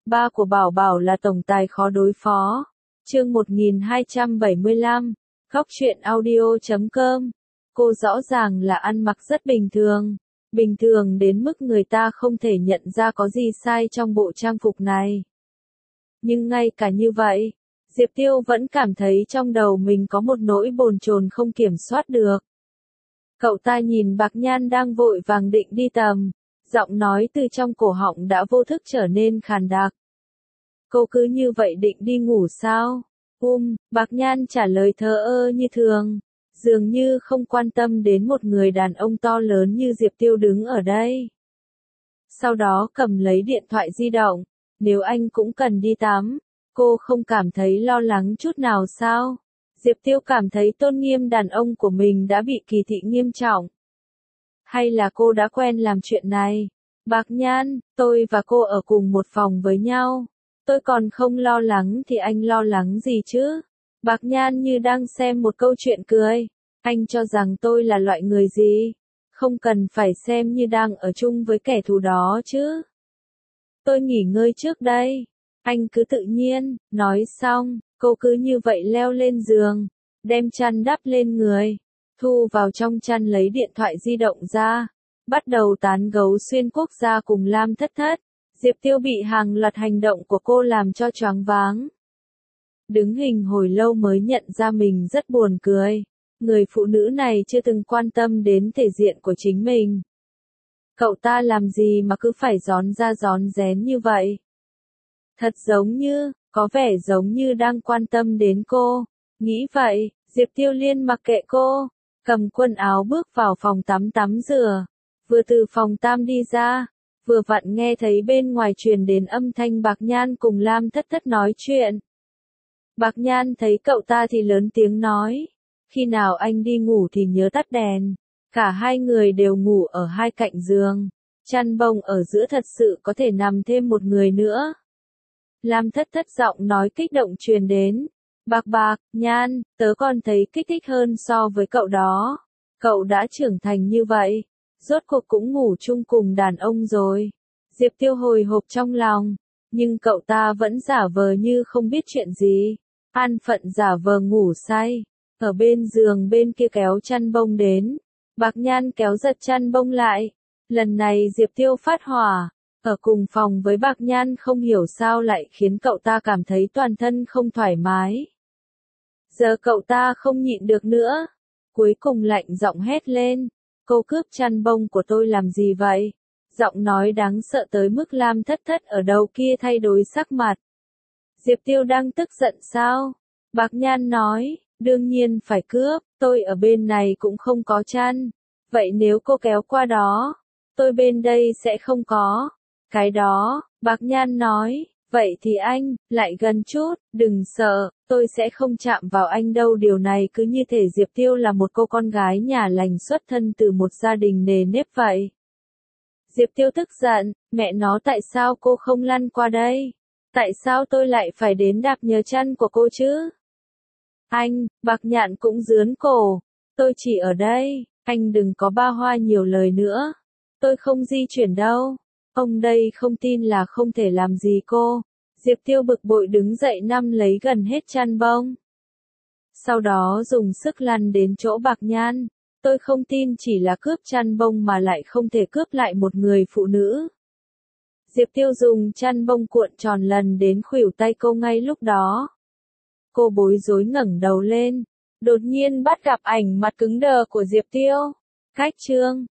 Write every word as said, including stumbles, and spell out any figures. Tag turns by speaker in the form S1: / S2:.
S1: ba của Bảo Bảo là tổng tài khó đối phó. Chương một nghìn hai trăm bảy mươi lăm, Góc truyện audio chấm com. Cô rõ ràng là ăn mặc rất bình thường, bình thường đến mức người ta không thể nhận ra có gì sai trong bộ trang phục này. Nhưng ngay cả như vậy, Diệp Tiêu vẫn cảm thấy trong đầu mình có một nỗi bồn chồn không kiểm soát được. Cậu ta nhìn Bạc Nhan đang vội vàng định đi tầm, giọng nói từ trong cổ họng đã vô thức trở nên khàn đặc. Cô cứ như vậy định đi ngủ sao? Um, Bạc Nhan trả lời thờ ơ như thường, dường như không quan tâm đến một người đàn ông to lớn như Diệp Tiêu đứng ở đây. Sau đó cầm lấy điện thoại di động, nếu anh cũng cần đi tắm, cô không cảm thấy lo lắng chút nào sao? Diệp Tiêu cảm thấy tôn nghiêm đàn ông của mình đã bị kỳ thị nghiêm trọng. Hay là cô đã quen làm chuyện này? Bạc Nhan, tôi và cô ở cùng một phòng với nhau. Tôi còn không lo lắng thì anh lo lắng gì chứ? Bạc Nhan như đang xem một câu chuyện cười. Anh cho rằng tôi là loại người gì? Không cần phải xem như đang ở chung với kẻ thù đó chứ. Tôi nghỉ ngơi trước đây. Anh cứ tự nhiên, nói xong, cô cứ như vậy leo lên giường, đem chăn đắp lên người, thu vào trong chăn lấy điện thoại di động ra, bắt đầu tán gấu xuyên quốc gia cùng Lam Thất Thất. Diệp Tiêu bị hàng loạt hành động của cô làm cho choáng váng. Đứng hình hồi lâu mới nhận ra mình rất buồn cười. Người phụ nữ này chưa từng quan tâm đến thể diện của chính mình. Cậu ta làm gì mà cứ phải gión ra gión rén như vậy? Thật giống như, có vẻ giống như đang quan tâm đến cô. Nghĩ vậy, Diệp Tiêu liên mặc kệ cô, cầm quần áo bước vào phòng tắm tắm rửa. Vừa từ phòng tam đi ra, vừa vặn nghe thấy bên ngoài truyền đến âm thanh Bạc Nhan cùng Lam Thất Thất nói chuyện. Bạc Nhan thấy cậu ta thì lớn tiếng nói, khi nào anh đi ngủ thì nhớ tắt đèn. Cả hai người đều ngủ ở hai cạnh giường, chăn bông ở giữa thật sự có thể nằm thêm một người nữa. Lam Thất Thất giọng nói kích động truyền đến, Bạc Bạc, Nhan, tớ còn thấy kích thích hơn so với cậu đó. Cậu đã trưởng thành như vậy, rốt cuộc cũng ngủ chung cùng đàn ông rồi. Diệp Tiêu hồi hộp trong lòng, nhưng cậu ta vẫn giả vờ như không biết chuyện gì, an phận giả vờ ngủ say. Ở bên giường bên kia kéo chăn bông đến, Bạc Nhan kéo giật chăn bông lại. Lần này Diệp Tiêu phát hỏa, ở cùng phòng với Bạc Nhan không hiểu sao lại khiến cậu ta cảm thấy toàn thân không thoải mái. Giờ cậu ta không nhịn được nữa, cuối cùng lạnh giọng hét lên, cô cướp chăn bông của tôi làm gì vậy? Giọng nói đáng sợ tới mức Lam Thất Thất ở đầu kia thay đổi sắc mặt. Diệp Tiêu đang tức giận sao? Bạc Nhan nói, đương nhiên phải cướp, tôi ở bên này cũng không có chăn. Vậy nếu cô kéo qua đó, tôi bên đây sẽ không có. Cái đó, Bạc Nhan nói, vậy thì anh, lại gần chút, đừng sợ, tôi sẽ không chạm vào anh đâu. Điều này cứ như thể Diệp Tiêu là một cô con gái nhà lành xuất thân từ một gia đình nề nếp vậy. Diệp Tiêu tức giận, mẹ nó tại sao cô không lăn qua đây? Tại sao tôi lại phải đến đạp nhờ chân của cô chứ? Anh, Bạc Nhạn cũng rướn cổ, tôi chỉ ở đây, anh đừng có ba hoa nhiều lời nữa. Tôi không di chuyển đâu. Ông đây không tin là không thể làm gì cô. Diệp Tiêu bực bội đứng dậy nắm lấy gần hết chăn bông. Sau đó dùng sức lăn đến chỗ Bạc Nhan. Tôi không tin chỉ là cướp chăn bông mà lại không thể cướp lại một người phụ nữ. Diệp Tiêu dùng chăn bông cuộn tròn lần đến khuỷu tay cô ngay lúc đó. Cô bối rối ngẩng đầu lên, đột nhiên bắt gặp ảnh mặt cứng đờ của Diệp Tiêu. Cách chương